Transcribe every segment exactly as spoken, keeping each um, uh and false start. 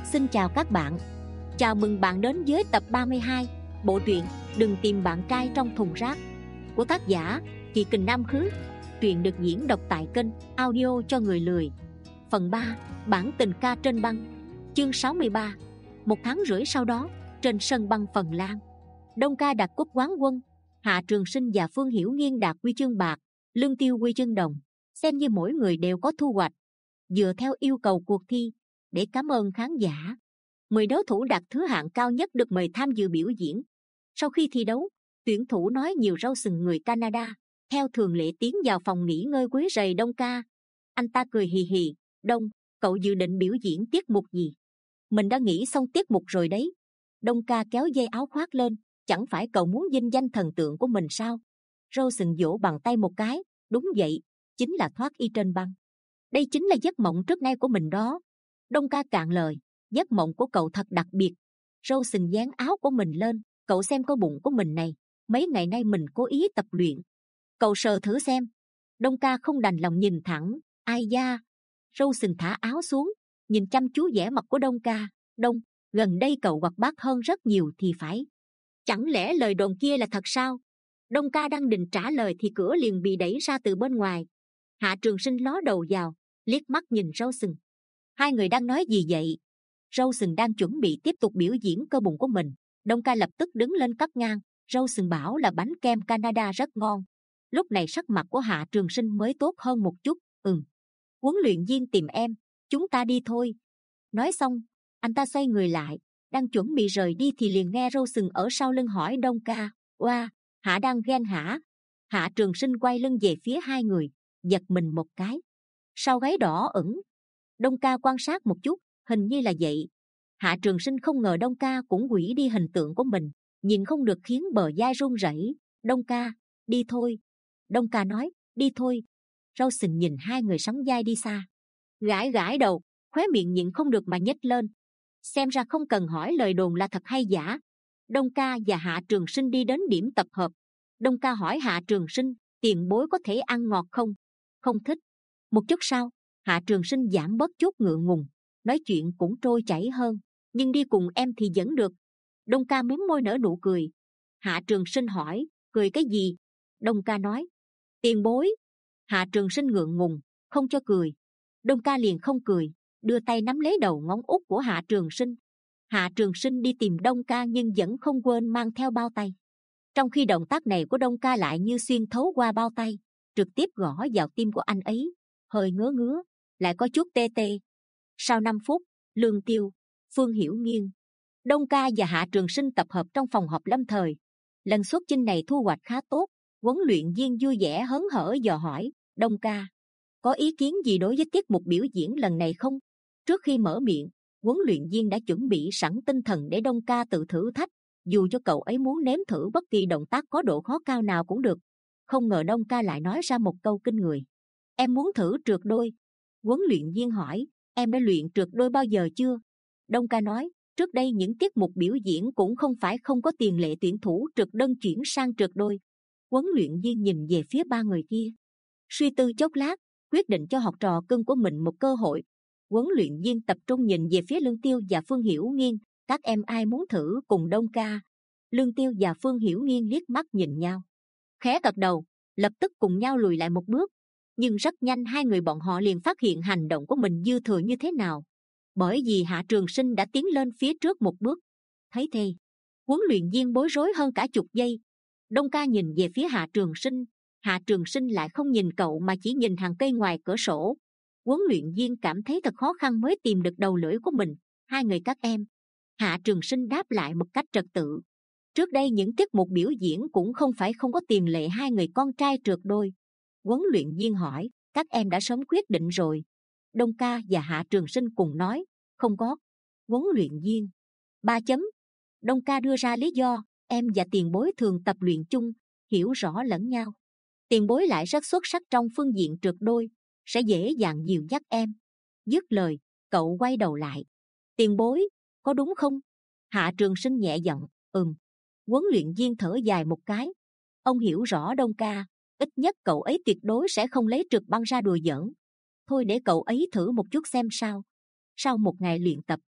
Xin chào các bạn. Chào mừng bạn đến với tập ba mươi hai bộ truyện Đừng tìm bạn trai trong thùng rác của tác giả Kỳ Kình Nam Khứ. Truyện được diễn đọc tại kênh audio cho người lười. Phần ba, bản tình ca trên băng. Chương sáu mươi ba. Một tháng rưỡi sau đó, trên sân băng Phần Lan, Đông Ca đạt cúp quán quân, Hạ Trường Sinh và Phương Hiểu Nghiên đạt huy chương bạc, Lương Tiêu huy chương đồng. Xem như mỗi người đều có thu hoạch. Dựa theo yêu cầu cuộc thi, để cảm ơn khán giả, mười đấu thủ đạt thứ hạng cao nhất được mời tham dự biểu diễn. Sau khi thi đấu, tuyển thủ nói nhiều rau sừng người Canada theo thường lệ tiến vào phòng nghỉ ngơi quấy rầy Đông Ca. Anh ta cười hì hì. Đông, cậu dự định biểu diễn tiết mục gì? Mình đã nghĩ xong tiết mục rồi đấy. Đông Ca kéo dây áo khoác lên. Chẳng phải cậu muốn vinh danh thần tượng của mình sao? Râu sừng vỗ bằng tay một cái. Đúng vậy, chính là thoát y trên băng. Đây chính là giấc mộng trước nay của mình đó. Đông Ca cạn lời. Giấc mộng của cậu thật đặc biệt. Râu sừng dán áo của mình lên. Cậu xem cái bụng của mình này. Mấy ngày nay mình cố ý tập luyện. Cậu sờ thử xem. Đông Ca không đành lòng nhìn thẳng. Ai da. Râu sừng thả áo xuống, nhìn chăm chú vẻ mặt của Đông Ca. Đông, gần đây cậu hoạt bát hơn rất nhiều thì phải. Chẳng lẽ lời đồn kia là thật sao? Đông Ca đang định trả lời thì cửa liền bị đẩy ra từ bên ngoài. Hạ Trường Sinh ló đầu vào, liếc mắt nhìn râu sừng. Hai người đang nói gì vậy? Râu sừng đang chuẩn bị tiếp tục biểu diễn cơ bụng của mình. Đông Ca lập tức đứng lên cắt ngang. Râu sừng bảo là bánh kem Canada rất ngon. Lúc này sắc mặt của Hạ Trường Sinh mới tốt hơn một chút. Ừm, huấn luyện viên tìm em, chúng ta đi thôi. Nói xong, anh ta xoay người lại, đang chuẩn bị rời đi thì liền nghe râu sừng ở sau lưng hỏi Đông Ca. Oa, Hạ đang ghen hả? Hạ Trường Sinh quay lưng về phía hai người, giật mình một cái. Sau gáy đỏ ửng. Đông Ca quan sát một chút, hình như là vậy. Hạ Trường Sinh không ngờ Đông Ca cũng hủy đi hình tượng của mình, nhìn không được khiến bờ vai run rẩy. Đông Ca, đi thôi. Đông Ca nói, đi thôi. Râu sừng nhìn hai người sóng vai đi xa, gãi gãi đầu, khóe miệng nhịn không được mà nhếch lên. Xem ra không cần hỏi lời đồn là thật hay giả. Đông Ca và Hạ Trường Sinh đi đến điểm tập hợp. Đông Ca hỏi Hạ Trường Sinh, tiền bối có thể ăn ngọt không? Không thích. Một chút sau, Hạ Trường Sinh giảm bớt chút ngượng ngùng, nói chuyện cũng trôi chảy hơn. Nhưng đi cùng em thì vẫn được. Đông Ca mím môi nở nụ cười. Hạ Trường Sinh hỏi, cười cái gì? Đông Ca nói, tiền bối. Hạ Trường Sinh ngượng ngùng, không cho cười. Đông Ca liền không cười, đưa tay nắm lấy đầu ngón út của Hạ Trường Sinh. Hạ Trường Sinh đi tìm Đông Ca nhưng vẫn không quên mang theo bao tay. Trong khi động tác này của Đông Ca lại như xuyên thấu qua bao tay, trực tiếp gõ vào tim của anh ấy, hơi ngứa ngứa, lại có chút tê tê. Sau năm phút, Lương Tiêu, Phương Hiểu Nghiên, Đông Ca và Hạ Trường Sinh tập hợp trong phòng họp lâm thời. Lần xuất chinh này thu hoạch khá tốt. Huấn luyện viên vui vẻ hớn hở dò hỏi, Đông Ca, có ý kiến gì đối với tiết mục biểu diễn lần này không? Trước khi mở miệng, huấn luyện viên đã chuẩn bị sẵn tinh thần để Đông Ca tự thử thách, dù cho cậu ấy muốn nếm thử bất kỳ động tác có độ khó cao nào cũng được. Không ngờ Đông Ca lại nói ra một câu kinh người. Em muốn thử trượt đôi. Huấn luyện viên hỏi, em đã luyện trượt đôi bao giờ chưa? Đông Ca nói, trước đây những tiết mục biểu diễn cũng không phải không có tiền lệ tuyển thủ trượt đơn chuyển sang trượt đôi. Huấn luyện viên nhìn về phía ba người kia, suy tư chốc lát, quyết định cho học trò cưng của mình một cơ hội. Huấn luyện viên tập trung nhìn về phía Lương Tiêu và Phương Hiểu Nghiên. Các em ai muốn thử cùng Đông Ca? Lương Tiêu và Phương Hiểu Nghiên liếc mắt nhìn nhau, khẽ gật đầu, lập tức cùng nhau lùi lại một bước. Nhưng rất nhanh hai người bọn họ liền phát hiện hành động của mình dư thừa như thế nào, bởi vì Hạ Trường Sinh đã tiến lên phía trước một bước. Thấy thế, huấn luyện viên bối rối hơn cả chục giây. Đông Ca nhìn về phía Hạ Trường Sinh, Hạ Trường Sinh lại không nhìn cậu mà chỉ nhìn hàng cây ngoài cửa sổ. Huấn luyện viên cảm thấy thật khó khăn mới tìm được đầu lưỡi của mình. Hai người các em. Hạ Trường Sinh đáp lại một cách trật tự. Trước đây những tiết mục biểu diễn cũng không phải không có tiền lệ hai người con trai trượt đôi. Huấn luyện viên hỏi, các em đã sớm quyết định rồi? Đông Ca và Hạ Trường Sinh cùng nói, không có. Huấn luyện viên, ba chấm. Đông Ca đưa ra lý do, em và tiền bối thường tập luyện chung, hiểu rõ lẫn nhau. Tiền bối lại rất xuất sắc trong phương diện trượt đôi, sẽ dễ dàng dìu dắt em. Dứt lời, cậu quay đầu lại. Tiền bối, có đúng không? Hạ Trường Sinh nhẹ giọng, ừm. Huấn luyện viên thở dài một cái. Ông hiểu rõ Đông Ca, ít nhất cậu ấy tuyệt đối sẽ không lấy trượt băng ra đùa giỡn. Thôi để cậu ấy thử một chút xem sao. Sau một ngày luyện tập,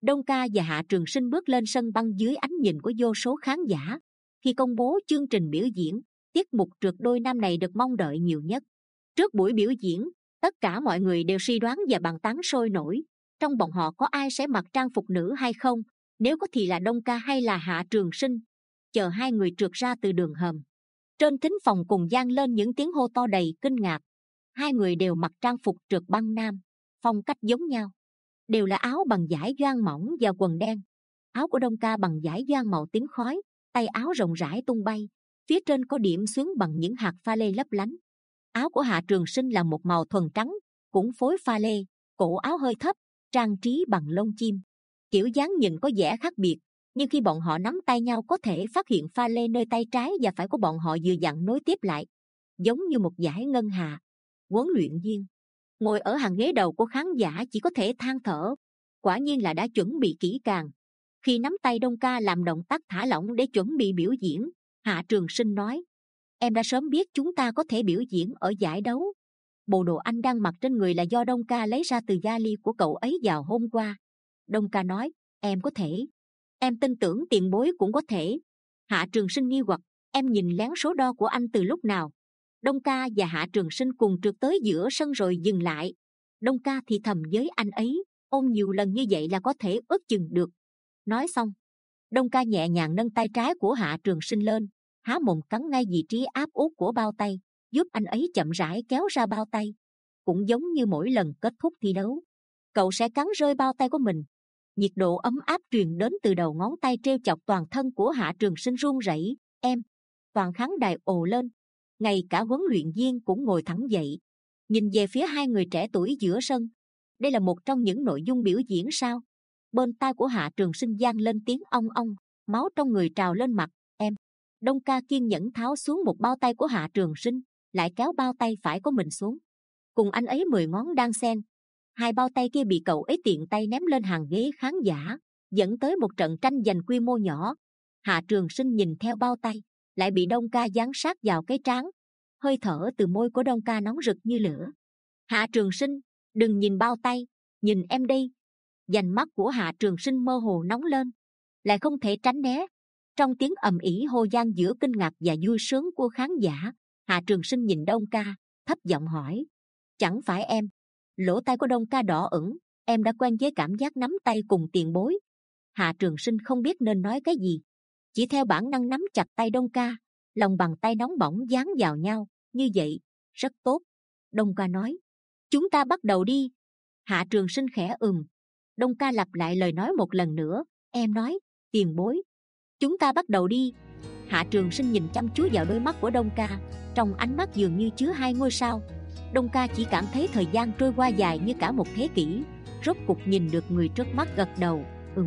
Đông Ca và Hạ Trường Sinh bước lên sân băng dưới ánh nhìn của vô số khán giả. Khi công bố chương trình biểu diễn, tiết mục trượt đôi nam này được mong đợi nhiều nhất. Trước buổi biểu diễn, tất cả mọi người đều suy đoán và bàn tán sôi nổi. Trong bọn họ có ai sẽ mặc trang phục nữ hay không? Nếu có thì là Đông Ca hay là Hạ Trường Sinh? Chờ hai người trượt ra từ đường hầm, trên thính phòng cùng vang lên những tiếng hô to đầy kinh ngạc. Hai người đều mặc trang phục trượt băng nam, phong cách giống nhau, đều là áo bằng vải doang mỏng và quần đen. Áo của Đông Ca bằng vải doang màu tím khói, tay áo rộng rãi tung bay, phía trên có điểm xuyến bằng những hạt pha lê lấp lánh. Áo của Hạ Trường Sinh là một màu thuần trắng, cũng phối pha lê, cổ áo hơi thấp, trang trí bằng lông chim. Kiểu dáng nhìn có vẻ khác biệt, nhưng khi bọn họ nắm tay nhau có thể phát hiện pha lê nơi tay trái và phải của bọn họ vừa vặn nối tiếp lại, giống như một dải ngân hà. Huấn luyện viên ngồi ở hàng ghế đầu của khán giả chỉ có thể than thở, quả nhiên là đã chuẩn bị kỹ càng. Khi nắm tay Đông Ca làm động tác thả lỏng để chuẩn bị biểu diễn, Hạ Trường Sinh nói: em đã sớm biết chúng ta có thể biểu diễn ở giải đấu. Bộ đồ anh đang mặc trên người là do Đông Ca lấy ra từ vali của cậu ấy vào hôm qua. Đông Ca nói: em có thể. Em tin tưởng tiền bối cũng có thể. Hạ Trường Sinh nghi hoặc: em nhìn lén số đo của anh từ lúc nào? Đông Ca và Hạ Trường Sinh cùng trượt tới giữa sân rồi dừng lại. Đông Ca thì thầm với anh ấy: ôm nhiều lần như vậy là có thể ước chừng được. Nói xong, Đông Ca nhẹ nhàng nâng tay trái của Hạ Trường Sinh lên, há mồm cắn ngay vị trí áp út của bao tay, giúp anh ấy chậm rãi kéo ra bao tay. Cũng giống như mỗi lần kết thúc thi đấu, cậu sẽ cắn rơi bao tay của mình. Nhiệt độ ấm áp truyền đến từ đầu ngón tay treo chọc toàn thân của Hạ Trường Sinh run rẩy. Em! Toàn khán đài ồ lên. Ngay cả huấn luyện viên cũng ngồi thẳng dậy, nhìn về phía hai người trẻ tuổi giữa sân. Đây là một trong những nội dung biểu diễn sao? Bên tai của Hạ Trường Sinh vang lên tiếng ong ong, máu trong người trào lên mặt. Em! Đông Ca kiên nhẫn tháo xuống một bao tay của Hạ Trường Sinh, lại kéo bao tay phải của mình xuống. Cùng anh ấy mười ngón đan xen, hai bao tay kia bị cậu ấy tiện tay ném lên hàng ghế khán giả, dẫn tới một trận tranh giành quy mô nhỏ. Hạ Trường Sinh nhìn theo bao tay, lại bị Đông Ca giáng sát vào cái trán. Hơi thở từ môi của Đông Ca nóng rực như lửa. Hạ Trường Sinh, đừng nhìn bao tay, nhìn em đây. Vành mắt của Hạ Trường Sinh mơ hồ nóng lên, lại không thể tránh né. Trong tiếng ầm ĩ hô vang giữa kinh ngạc và vui sướng của khán giả, Hạ Trường Sinh nhìn Đông Ca, thấp giọng hỏi: chẳng phải em? Lỗ tai của Đông Ca đỏ ửng. Em đã quen với cảm giác nắm tay cùng tiền bối. Hạ Trường Sinh không biết nên nói cái gì, chỉ theo bản năng nắm chặt tay Đông Ca, lòng bàn tay nóng bỏng dán vào nhau. Như vậy rất tốt. Đông Ca nói: chúng ta bắt đầu đi. Hạ Trường Sinh khẽ ừm. Đông Ca lặp lại lời nói một lần nữa. Em nói: tiền bối. Chúng ta bắt đầu đi. Hạ Trường Sinh nhìn chăm chú vào đôi mắt của Đông Ca, trong ánh mắt dường như chứa hai ngôi sao. Đông Ca chỉ cảm thấy thời gian trôi qua dài như cả một thế kỷ. Rốt cục nhìn được người trước mắt gật đầu. Ừm.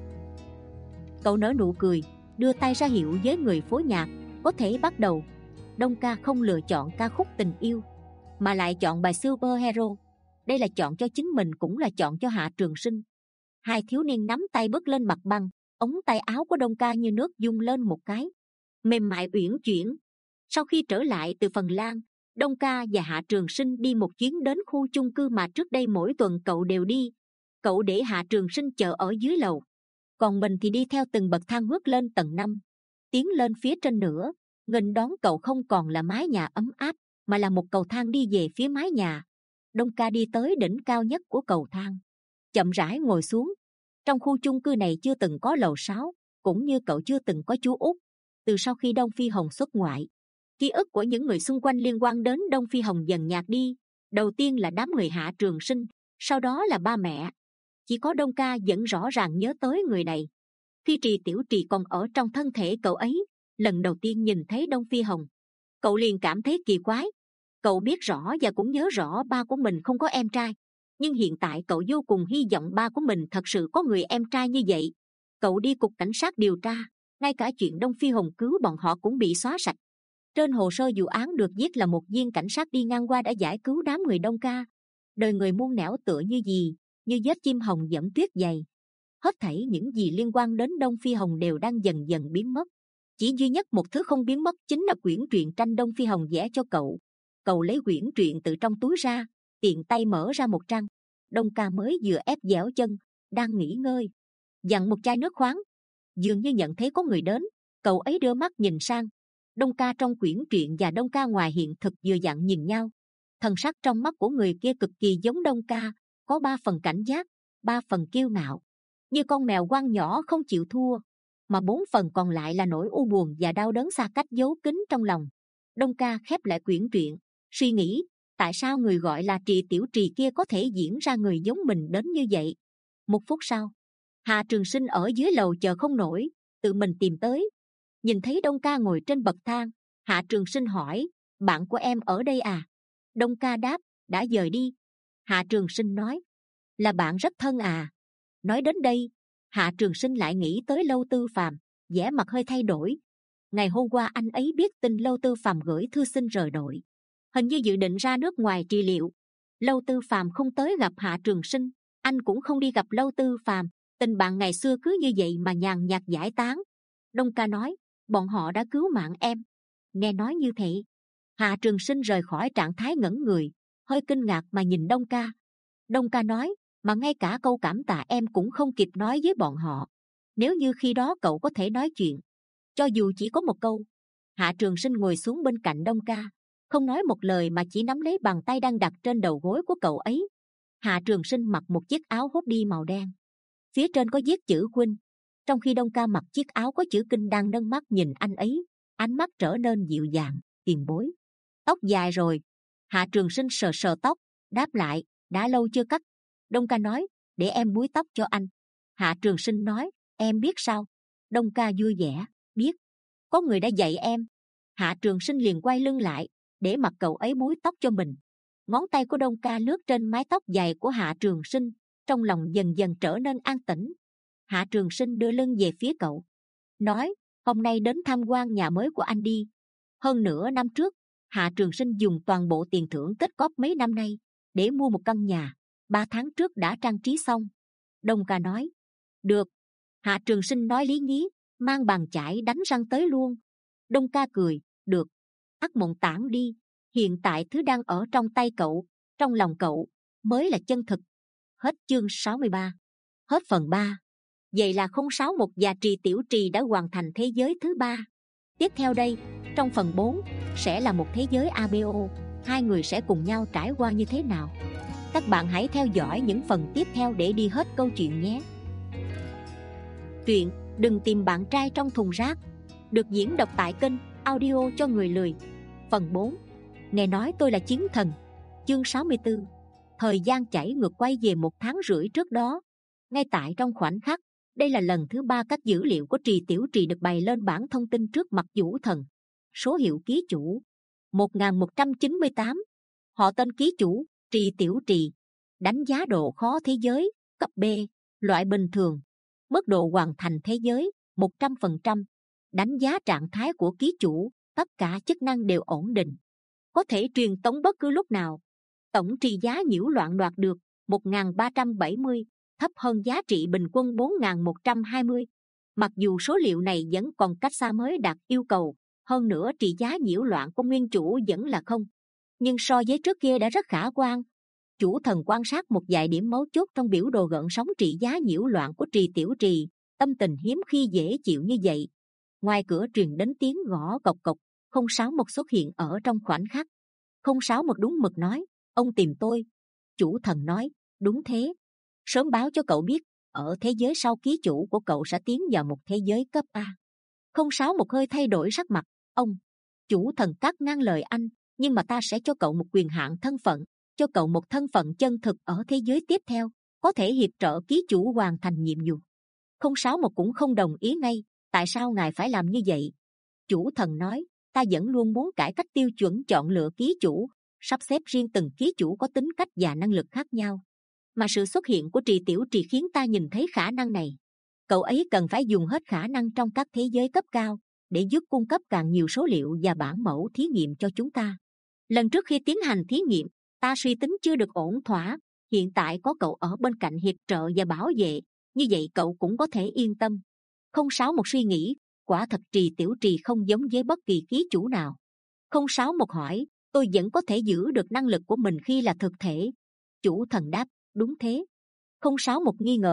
Cậu nở nụ cười, đưa tay ra hiệu với người phối nhạc: có thể bắt đầu. Đông Ca không lựa chọn ca khúc tình yêu, mà lại chọn bài Superhero. Đây là chọn cho chính mình, cũng là chọn cho Hạ Trường Sinh. Hai thiếu niên nắm tay bước lên mặt băng. Ống tay áo của Đông Ca như nước dung lên một cái, mềm mại uyển chuyển. Sau khi trở lại từ Phần Lan, Đông Ca và Hạ Trường Sinh đi một chuyến đến khu chung cư mà trước đây mỗi tuần cậu đều đi. Cậu để Hạ Trường Sinh chờ ở dưới lầu, còn mình thì đi theo từng bậc thang bước lên tầng năm. Tiến lên phía trên nữa, nghênh đón cậu không còn là mái nhà ấm áp, mà là một cầu thang đi về phía mái nhà. Đông Ca đi tới đỉnh cao nhất của cầu thang, chậm rãi ngồi xuống. Trong khu chung cư này chưa từng có lầu sáu, cũng như cậu chưa từng có chú út. Từ sau khi Đông Phi Hồng xuất ngoại, ký ức của những người xung quanh liên quan đến Đông Phi Hồng dần nhạt đi. Đầu tiên là đám người Hạ Trường Sinh, sau đó là ba mẹ. Chỉ có Đông Ca vẫn rõ ràng nhớ tới người này. Khi Trì Tiểu Trì còn ở trong thân thể cậu ấy, lần đầu tiên nhìn thấy Đông Phi Hồng, cậu liền cảm thấy kỳ quái. Cậu biết rõ và cũng nhớ rõ ba của mình không có em trai, nhưng hiện tại cậu vô cùng hy vọng ba của mình thật sự có người em trai như vậy. Cậu đi cục cảnh sát điều tra, ngay cả chuyện Đông Phi Hồng cứu bọn họ cũng bị xóa sạch. Trên hồ sơ vụ án được viết là một viên cảnh sát đi ngang qua đã giải cứu đám người Đông Ca. Đời người muôn nẻo tựa như gì, như vết chim hồng dẫm tuyết dày. Hết thảy những gì liên quan đến Đông Phi Hồng đều đang dần dần biến mất. Chỉ duy nhất một thứ không biến mất chính là quyển truyện tranh Đông Phi Hồng vẽ cho cậu. Cậu lấy quyển truyện từ trong túi ra, tiện tay mở ra một trang. Đông Ca mới vừa ép dẻo chân, đang nghỉ ngơi, dặn một chai nước khoáng. Dường như nhận thấy có người đến, cậu ấy đưa mắt nhìn sang. Đông Ca trong quyển truyện và Đông Ca ngoài hiện thực vừa dặn nhìn nhau. Thần sắc trong mắt của người kia cực kỳ giống Đông Ca, có ba phần cảnh giác, ba phần kiêu ngạo, như con mèo ngoan nhỏ không chịu thua, mà bốn phần còn lại là nỗi u buồn và đau đớn xa cách giấu kín trong lòng. Đông Ca khép lại quyển truyện, suy nghĩ tại sao người gọi là Trì Tiểu Trì kia có thể diễn ra người giống mình đến như vậy. Một phút sau, Hạ Trường Sinh ở dưới lầu chờ không nổi, tự mình tìm tới. Nhìn thấy Đông Ca ngồi trên bậc thang, Hạ Trường Sinh hỏi: bạn của em ở đây à? Đông Ca đáp: đã dời đi. Hạ Trường Sinh nói: là bạn rất thân à? Nói đến đây, Hạ Trường Sinh lại nghĩ tới Lâu Tư Phàm, vẻ mặt hơi thay đổi. Ngày hôm qua anh ấy biết tin Lâu Tư Phàm gửi thư xin rời đội, hình như dự định ra nước ngoài trị liệu. Lâu Tư Phàm không tới gặp Hạ Trường Sinh, anh cũng không đi gặp Lâu Tư Phàm, tình bạn ngày xưa cứ như vậy mà nhàn nhạt giải tán. Đông Ca nói: bọn họ đã cứu mạng em. Nghe nói như thế, Hạ Trường Sinh rời khỏi trạng thái ngẩn người, hơi kinh ngạc mà nhìn Đông Ca. Đông Ca nói: mà ngay cả câu cảm tạ em cũng không kịp nói với bọn họ. Nếu như khi đó cậu có thể nói chuyện, cho dù chỉ có một câu. Hạ Trường Sinh ngồi xuống bên cạnh Đông Ca, không nói một lời mà chỉ nắm lấy bàn tay đang đặt trên đầu gối của cậu ấy. Hạ Trường Sinh mặc một chiếc áo hốt đi màu đen, phía trên có viết chữ Khuynh, trong khi Đông Ca mặc chiếc áo có chữ Kinh đang nâng mắt nhìn anh ấy, ánh mắt trở nên dịu dàng. Tiền bối, tóc dài rồi. Hạ Trường Sinh sờ sờ tóc, đáp lại: đã lâu chưa cắt. Đông Ca nói: để em búi tóc cho anh. Hạ Trường Sinh nói: em biết sao? Đông Ca vui vẻ: biết, có người đã dạy em. Hạ Trường Sinh liền quay lưng lại, để mặc cậu ấy búi tóc cho mình. Ngón tay của Đông Ca lướt trên mái tóc dài của Hạ Trường Sinh, trong lòng dần dần trở nên an tĩnh. Hạ Trường Sinh đưa lưng về phía cậu, nói: hôm nay đến tham quan nhà mới của anh đi. Hơn nửa năm trước, Hạ Trường Sinh dùng toàn bộ tiền thưởng tích góp mấy năm nay để mua một căn nhà, ba tháng trước đã trang trí xong. Đông Ca nói: được. Hạ Trường Sinh nói lý nhí, mang bàn chải đánh răng tới luôn. Đông Ca cười: được, ắt mộng tản đi. Hiện tại thứ đang ở trong tay cậu, trong lòng cậu mới là chân thực. Hết chương sáu mươi ba. Hết phần ba. Vậy là không sáu một và Trì Tiểu Trì đã hoàn thành thế giới thứ ba. Tiếp theo đây, trong phần bốn, sẽ là một thế giới a bê o. Hai người sẽ cùng nhau trải qua như thế nào? Các bạn hãy theo dõi những phần tiếp theo để đi hết câu chuyện nhé. Truyện Đừng Tìm Bạn Trai Trong Thùng Rác được diễn đọc tại kênh Audio Cho Người Lười. Phần bốn. Nghe nói tôi là chiến thần. Chương sáu mươi tư. Thời gian chảy ngược quay về một tháng rưỡi trước đó. Ngay tại trong khoảnh khắc, đây là lần thứ ba các dữ liệu của Trì Tiểu Trì được bày lên bảng thông tin trước mặt Vũ Thần. Số hiệu ký chủ một nghìn một trăm chín mươi tám. Họ tên ký chủ Trì Tiểu Trì. Đánh giá độ khó thế giới cấp B, loại bình thường. Mức độ hoàn thành thế giới một trăm phần trăm. Đánh giá trạng thái của ký chủ, tất cả chức năng đều ổn định, có thể truyền tống bất cứ lúc nào. Tổng trị giá nhiễu loạn đoạt được một nghìn ba trăm bảy mươi, thấp hơn giá trị bình quân bốn nghìn một trăm hai mươi. Mặc dù số liệu này vẫn còn cách xa mới đạt yêu cầu, hơn nữa trị giá nhiễu loạn của nguyên chủ vẫn là không, nhưng so với trước kia đã rất khả quan. Chủ thần quan sát một vài điểm mấu chốt trong biểu đồ gợn sóng trị giá nhiễu loạn của Trì Tiểu Trì, tâm tình hiếm khi dễ chịu như vậy. Ngoài cửa truyền đến tiếng gõ cộc cộc. Không sáu một xuất hiện ở trong khoảnh khắc. Không sáu một đúng mực nói: ông tìm tôi. Chủ thần nói: đúng thế, sớm báo cho cậu biết, ở thế giới sau ký chủ của cậu sẽ tiến vào một thế giới cấp A. Không sáu một hơi thay đổi sắc mặt. Ông. Chủ thần cắt ngang lời anh: nhưng mà ta sẽ cho cậu một quyền hạn thân phận, cho cậu một thân phận chân thực ở thế giới tiếp theo, có thể hiệp trợ ký chủ hoàn thành nhiệm vụ. Không sáu một cũng không đồng ý ngay. Tại sao ngài phải làm như vậy? Chủ thần nói: ta vẫn luôn muốn cải cách tiêu chuẩn chọn lựa ký chủ, sắp xếp riêng từng ký chủ có tính cách và năng lực khác nhau, mà sự xuất hiện của Trì Tiểu Trì khiến ta nhìn thấy khả năng này. Cậu ấy cần phải dùng hết khả năng trong các thế giới cấp cao để giúp cung cấp càng nhiều số liệu và bản mẫu thí nghiệm cho chúng ta. Lần trước khi tiến hành thí nghiệm, ta suy tính chưa được ổn thỏa. Hiện tại có cậu ở bên cạnh hiệp trợ và bảo vệ, như vậy cậu cũng có thể yên tâm. Không sáu một suy nghĩ, quả thật Trì Tiểu Trì không giống với bất kỳ ký chủ nào. Không sáu một hỏi: tôi vẫn có thể giữ được năng lực của mình khi là thực thể? Chủ thần đáp: đúng thế. Không sáu một nghi ngờ: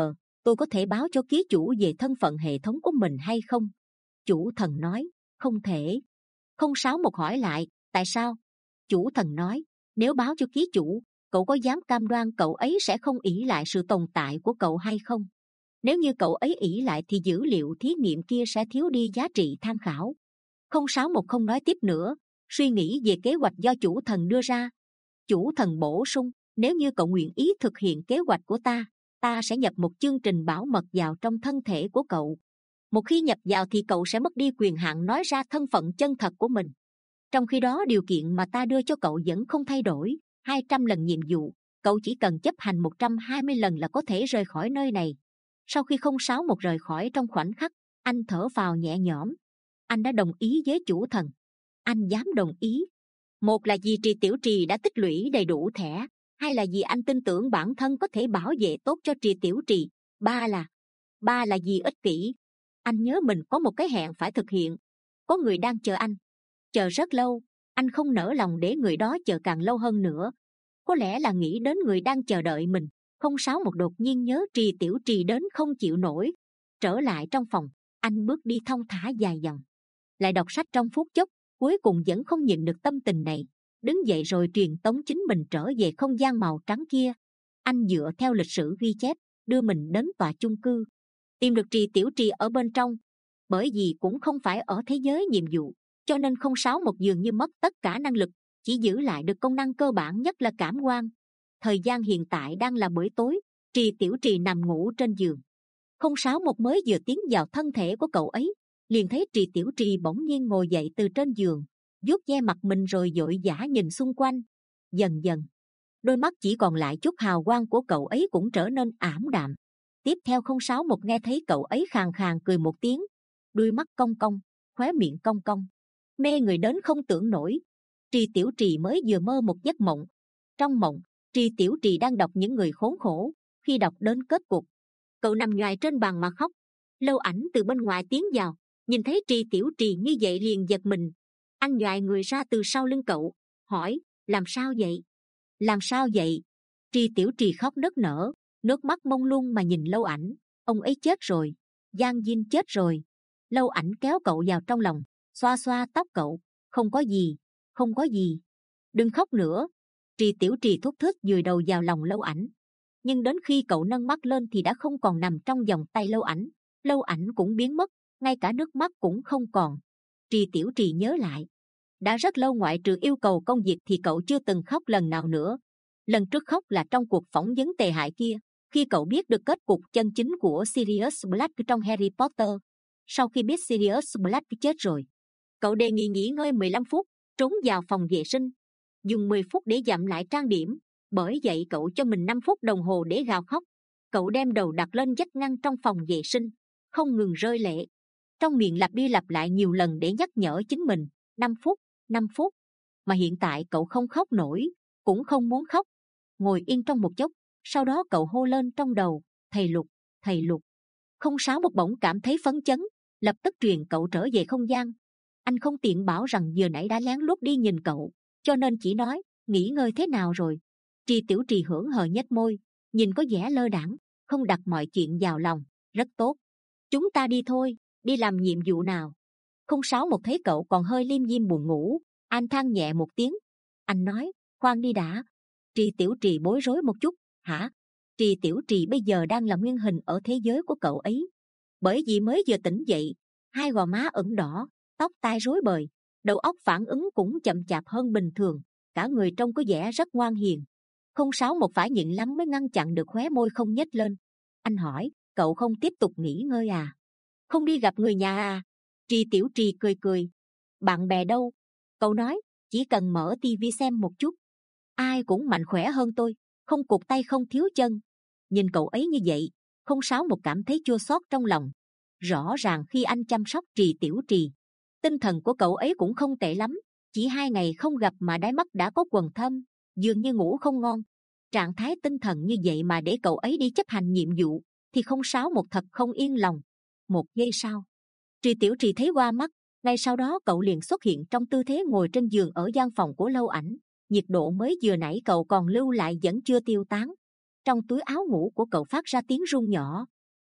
tôi có thể báo cho ký chủ về thân phận hệ thống của mình hay không? Chủ thần nói, không thể. Không sáu một hỏi lại, tại sao? Chủ thần nói, nếu báo cho ký chủ, cậu có dám cam đoan cậu ấy sẽ không ỷ lại sự tồn tại của cậu hay không? Nếu như cậu ấy ỷ lại thì dữ liệu thí nghiệm kia sẽ thiếu đi giá trị tham khảo. Không sáu một không nói tiếp nữa, suy nghĩ về kế hoạch do chủ thần đưa ra. Chủ thần bổ sung, nếu như cậu nguyện ý thực hiện kế hoạch của ta, ta sẽ nhập một chương trình bảo mật vào trong thân thể của cậu. Một khi nhập vào thì cậu sẽ mất đi quyền hạn nói ra thân phận chân thật của mình. Trong khi đó điều kiện mà ta đưa cho cậu vẫn không thay đổi, hai trăm lần nhiệm vụ, cậu chỉ cần chấp hành một trăm hai mươi lần là có thể rời khỏi nơi này. Sau khi không sáu một rời khỏi trong khoảnh khắc, anh thở phào nhẹ nhõm. Anh đã đồng ý với chủ thần. Anh dám đồng ý. Một là vì Trì Tiểu Trì đã tích lũy đầy đủ thẻ, hai là vì anh tin tưởng bản thân có thể bảo vệ tốt cho Trì Tiểu Trì, ba là ba là vì ích kỷ. Anh nhớ mình có một cái hẹn phải thực hiện. Có người đang chờ anh, chờ rất lâu. Anh không nỡ lòng để người đó chờ càng lâu hơn nữa. Có lẽ là nghĩ đến người đang chờ đợi mình, không sáu một đột nhiên nhớ Trì Tiểu Trì đến không chịu nổi. Trở lại trong phòng, anh bước đi thong thả dài dòng, lại đọc sách trong phút chốc, cuối cùng vẫn không nhịn được tâm tình này. Đứng dậy rồi truyền tống chính mình trở về không gian màu trắng kia. Anh dựa theo lịch sử ghi chép, đưa mình đến tòa chung cư, tìm được Trì Tiểu Trì ở bên trong. Bởi vì cũng không phải ở thế giới nhiệm vụ, cho nên không sáu một dường như mất tất cả năng lực, chỉ giữ lại được công năng cơ bản nhất là cảm quan. Thời gian hiện tại đang là buổi tối, Trì Tiểu Trì nằm ngủ trên giường. Không sáu một mới vừa tiến vào thân thể của cậu ấy, liền thấy Trì Tiểu Trì bỗng nhiên ngồi dậy từ trên giường, vuốt ve mặt mình rồi vội vã nhìn xung quanh. Dần dần, đôi mắt chỉ còn lại chút hào quang của cậu ấy cũng trở nên ảm đạm. Tiếp theo không sáu một nghe thấy cậu ấy khàn khàn cười một tiếng, đuôi mắt cong cong, khóe miệng cong cong, mê người đến không tưởng nổi. Trì Tiểu Trì mới vừa mơ một giấc mộng. Trong mộng, Trì Tiểu Trì đang đọc những người khốn khổ. Khi đọc đến kết cục, cậu nằm nhoài trên bàn mà khóc. Lâu Ảnh từ bên ngoài tiến vào, nhìn thấy Trì Tiểu Trì như vậy liền giật mình. Anh nhoài người ra từ sau lưng cậu, hỏi, làm sao vậy? Làm sao vậy? Trì Tiểu Trì khóc nức nở, nước mắt mông lung mà nhìn Lâu Ảnh. Ông ấy chết rồi, Giang Dinh chết rồi. Lâu Ảnh kéo cậu vào trong lòng, xoa xoa tóc cậu. Không có gì, không có gì, đừng khóc nữa. Trì Tiểu Trì thút thít vùi đầu vào lòng Lâu Ảnh. Nhưng đến khi cậu nâng mắt lên thì đã không còn nằm trong vòng tay Lâu Ảnh. Lâu Ảnh cũng biến mất, ngay cả nước mắt cũng không còn. Trì Tiểu Trì nhớ lại, đã rất lâu ngoại trừ yêu cầu công việc thì cậu chưa từng khóc lần nào nữa. Lần trước khóc là trong cuộc phỏng vấn tệ hại kia, khi cậu biết được kết cục chân chính của Sirius Black trong Harry Potter. Sau khi biết Sirius Black chết rồi, cậu đề nghị nghỉ ngơi mười lăm phút, trốn vào phòng vệ sinh, dùng mười phút để dặm lại trang điểm. Bởi vậy cậu cho mình năm phút đồng hồ để gào khóc. Cậu đem đầu đặt lên vách ngăn trong phòng vệ sinh, không ngừng rơi lệ, trong miệng lặp đi lặp lại nhiều lần để nhắc nhở chính mình, năm phút, năm phút. Mà hiện tại cậu không khóc nổi, cũng không muốn khóc. Ngồi yên trong một chốc, sau đó cậu hô lên trong đầu, thầy Lục, thầy Lục. Không sáu một bỗng cảm thấy phấn chấn, lập tức truyền cậu trở về không gian. Anh không tiện bảo rằng vừa nãy đã lén lút đi nhìn cậu, cho nên chỉ nói, nghỉ ngơi thế nào rồi? Trì Tiểu Trì hưởng hờ nhếch môi, nhìn có vẻ lơ đãng, không đặt mọi chuyện vào lòng. Rất tốt, chúng ta đi thôi. Đi làm nhiệm vụ nào? Không sáu một thấy cậu còn hơi liêm diêm buồn ngủ, anh than nhẹ một tiếng. Anh nói, khoan đi đã. Trì Tiểu Trì bối rối một chút. Hả? Trì Tiểu Trì bây giờ đang là nguyên hình ở thế giới của cậu ấy. Bởi vì mới vừa tỉnh dậy, hai gò má ửng đỏ, tóc tai rối bời, đầu óc phản ứng cũng chậm chạp hơn bình thường, cả người trông có vẻ rất ngoan hiền. Không sáu một phải nhịn lắm mới ngăn chặn được khóe môi không nhếch lên. Anh hỏi, cậu không tiếp tục nghỉ ngơi à? Không đi gặp người nhà à? Trì Tiểu Trì cười cười. Bạn bè đâu? Cậu nói, chỉ cần mở tivi xem một chút, ai cũng mạnh khỏe hơn tôi, không cụt tay không thiếu chân. Nhìn cậu ấy như vậy, không sáu một cảm thấy chua xót trong lòng. Rõ ràng khi anh chăm sóc Trì Tiểu Trì, tinh thần của cậu ấy cũng không tệ lắm. Chỉ hai ngày không gặp mà đáy mắt đã có quầng thâm, dường như ngủ không ngon. Trạng thái tinh thần như vậy mà để cậu ấy đi chấp hành nhiệm vụ thì không sáu một thật không yên lòng. Một giây sau, Trì Tiểu Trì thấy qua mắt. Ngay sau đó cậu liền xuất hiện trong tư thế ngồi trên giường ở gian phòng của Lâu Ảnh. Nhiệt độ mới vừa nãy cậu còn lưu lại vẫn chưa tiêu tán. Trong túi áo ngủ của cậu phát ra tiếng rung nhỏ.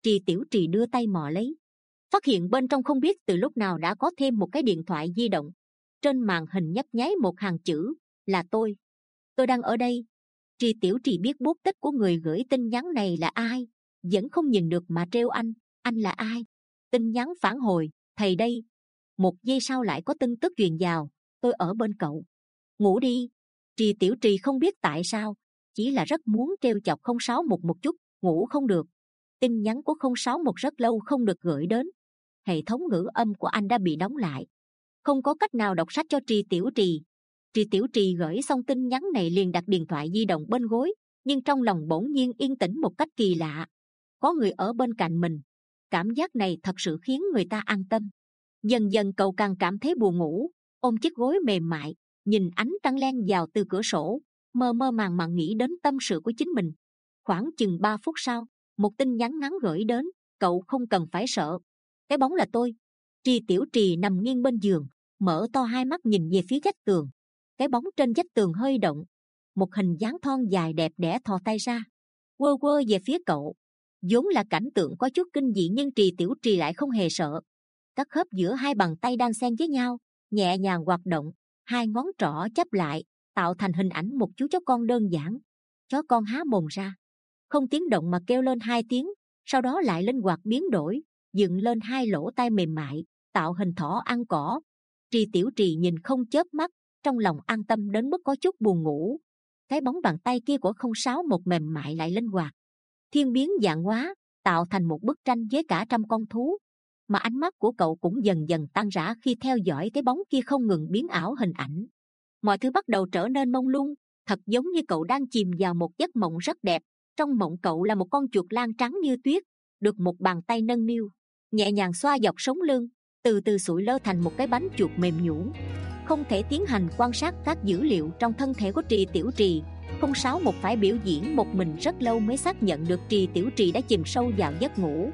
Trì Tiểu Trì đưa tay mò lấy, phát hiện bên trong không biết từ lúc nào đã có thêm một cái điện thoại di động. Trên màn hình nhấp nháy một hàng chữ: là tôi, tôi đang ở đây. Trì Tiểu Trì biết bút tích của người gửi tin nhắn này là ai, vẫn không nhìn được mà trêu anh: anh là ai? Tin nhắn phản hồi: thầy đây. Một giây sau lại có tin tức truyền vào: tôi ở bên cậu, ngủ đi. Trì Tiểu Trì không biết tại sao, chỉ là rất muốn trêu chọc không sáu một một chút. Ngủ không được. Tin nhắn của không sáu một rất lâu không được gửi đến. Hệ thống ngữ âm của anh đã bị đóng lại, không có cách nào đọc sách cho Trì Tiểu Trì. Trì Tiểu Trì gửi xong tin nhắn này liền đặt điện thoại di động bên gối, nhưng trong lòng bỗng nhiên yên tĩnh một cách kỳ lạ. Có người ở bên cạnh mình, cảm giác này thật sự khiến người ta an tâm. Dần dần cậu càng cảm thấy buồn ngủ, ôm chiếc gối mềm mại, nhìn ánh trăng len vào từ cửa sổ, mơ mơ màng màng nghĩ đến tâm sự của chính mình. Khoảng chừng ba phút sau, một tin nhắn ngắn gửi đến: cậu không cần phải sợ, cái bóng là tôi. Trì Tiểu Trì nằm nghiêng bên giường, mở to hai mắt nhìn về phía vách tường. Cái bóng trên vách tường hơi động, một hình dáng thon dài đẹp đẽ thò tay ra, quơ quơ về phía cậu. Vốn là cảnh tượng có chút kinh dị, nhưng Trì Tiểu Trì lại không hề sợ. Các khớp giữa hai bàn tay đan xen với nhau, nhẹ nhàng hoạt động, hai ngón trỏ chắp lại, tạo thành hình ảnh một chú chó con đơn giản. Chó con há mồm ra, không tiếng động mà kêu lên hai tiếng, sau đó lại linh hoạt biến đổi, dựng lên hai lỗ tai mềm mại, tạo hình thỏ ăn cỏ. Trì Tiểu Trì nhìn không chớp mắt, trong lòng an tâm đến mức có chút buồn ngủ. Cái bóng bàn tay kia của không sáu một mềm mại lại linh hoạt, thiên biến vạn hóa, tạo thành một bức tranh với cả trăm con thú. Mà ánh mắt của cậu cũng dần dần tăng rã khi theo dõi cái bóng kia không ngừng biến ảo hình ảnh. Mọi thứ bắt đầu trở nên mông lung, thật giống như cậu đang chìm vào một giấc mộng rất đẹp. Trong mộng cậu là một con chuột lang trắng như tuyết, được một bàn tay nâng niu, nhẹ nhàng xoa dọc sống lưng, từ từ sụi lơ thành một cái bánh chuột mềm nhũn. Không thể tiến hành quan sát các dữ liệu trong thân thể của Trì Tiểu Trì. không sáu một phải biểu diễn một mình rất lâu mới xác nhận được Trì Tiểu Trì đã chìm sâu vào giấc ngủ.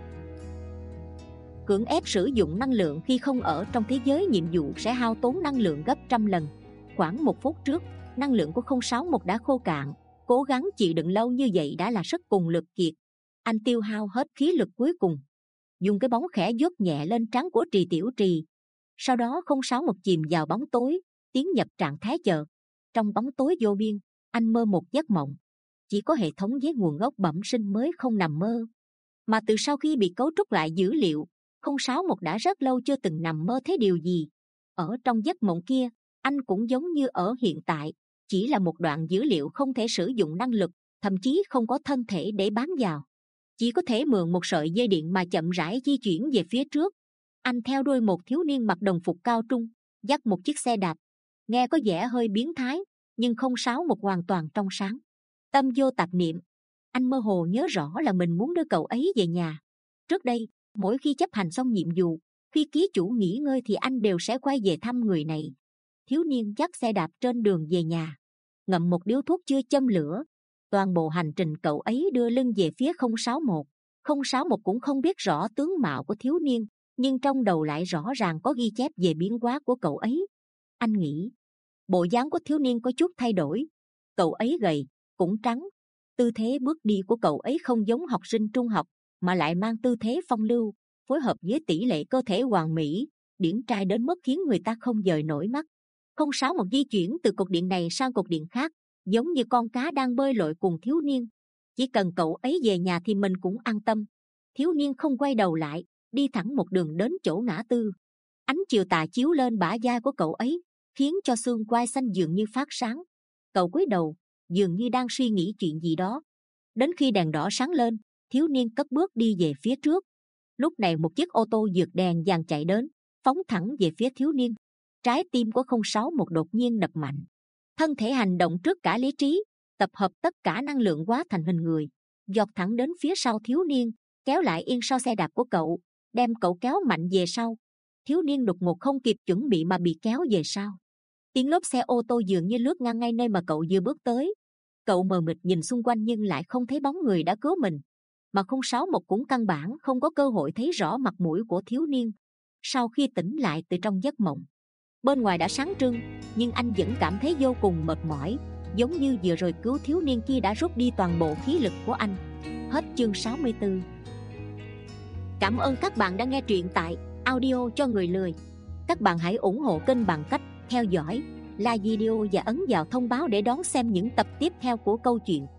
Cưỡng ép sử dụng năng lượng khi không ở trong thế giới nhiệm vụ sẽ hao tốn năng lượng gấp trăm lần. Khoảng một phút trước, năng lượng của không sáu một đã khô cạn. Cố gắng chịu đựng lâu như vậy đã là sức cùng lực kiệt. Anh tiêu hao hết khí lực cuối cùng, dùng cái bóng khẽ vuốt nhẹ lên trán của Trì Tiểu Trì. Sau đó không sáu một chìm vào bóng tối, tiến nhập trạng thái chờ. Trong bóng tối vô biên, anh mơ một giấc mộng. Chỉ có hệ thống với nguồn gốc bẩm sinh mới không nằm mơ. Mà từ sau khi bị cấu trúc lại dữ liệu, không sáu một đã rất lâu chưa từng nằm mơ thấy điều gì. Ở trong giấc mộng kia, anh cũng giống như ở hiện tại, chỉ là một đoạn dữ liệu không thể sử dụng năng lực, thậm chí không có thân thể để bám vào, chỉ có thể mượn một sợi dây điện mà chậm rãi di chuyển về phía trước. Anh theo đuôi một thiếu niên mặc đồng phục cao trung, dắt một chiếc xe đạp. Nghe có vẻ hơi biến thái, nhưng không sáu một hoàn toàn trong sáng, tâm vô tạp niệm. Anh mơ hồ nhớ rõ là mình muốn đưa cậu ấy về nhà. Trước đây, mỗi khi chấp hành xong nhiệm vụ, khi ký chủ nghỉ ngơi thì anh đều sẽ quay về thăm người này. Thiếu niên dắt xe đạp trên đường về nhà, ngậm một điếu thuốc chưa châm lửa. Toàn bộ hành trình cậu ấy đưa lưng về phía không sáu một. không sáu một cũng không biết rõ tướng mạo của thiếu niên, nhưng trong đầu lại rõ ràng có ghi chép về biến hóa của cậu ấy. Anh nghĩ, bộ dáng của thiếu niên có chút thay đổi. Cậu ấy gầy, cũng trắng. Tư thế bước đi của cậu ấy không giống học sinh trung học, mà lại mang tư thế phong lưu, phối hợp với tỷ lệ cơ thể hoàn mỹ, điển trai đến mức khiến người ta không dời nổi mắt. không sáu một di chuyển từ cột điện này sang cột điện khác, giống như con cá đang bơi lội cùng thiếu niên. Chỉ cần cậu ấy về nhà thì mình cũng an tâm. Thiếu niên không quay đầu lại, đi thẳng một đường đến chỗ ngã tư. Ánh chiều tà chiếu lên bả vai của cậu ấy, khiến cho xương quai xanh dường như phát sáng. Cậu cúi đầu, dường như đang suy nghĩ chuyện gì đó. Đến khi đèn đỏ sáng lên, thiếu niên cất bước đi về phía trước. Lúc này một chiếc ô tô vượt đèn vàng chạy đến, phóng thẳng về phía thiếu niên. Trái tim của không sáu một đột nhiên đập mạnh. Thân thể hành động trước cả lý trí, tập hợp tất cả năng lượng hóa thành hình người, giọt thẳng đến phía sau thiếu niên, kéo lại yên sau xe đạp của cậu, đem cậu kéo mạnh về sau. Thiếu niên đột ngột không kịp chuẩn bị mà bị kéo về sau. Tiếng lốp xe ô tô dường như lướt ngang ngay nơi mà cậu vừa bước tới. Cậu mờ mịt nhìn xung quanh nhưng lại không thấy bóng người đã cứu mình, mà không sáu một cũng căn bản không có cơ hội thấy rõ mặt mũi của thiếu niên. Sau khi tỉnh lại từ trong giấc mộng, bên ngoài đã sáng trưng, nhưng anh vẫn cảm thấy vô cùng mệt mỏi, giống như vừa rồi cứu thiếu niên kia đã rút đi toàn bộ khí lực của anh. Hết chương sáu mươi tư. Cảm ơn các bạn đã nghe truyện tại Audio cho người lười. Các bạn hãy ủng hộ kênh bằng cách theo dõi, like video và ấn vào thông báo để đón xem những tập tiếp theo của câu chuyện.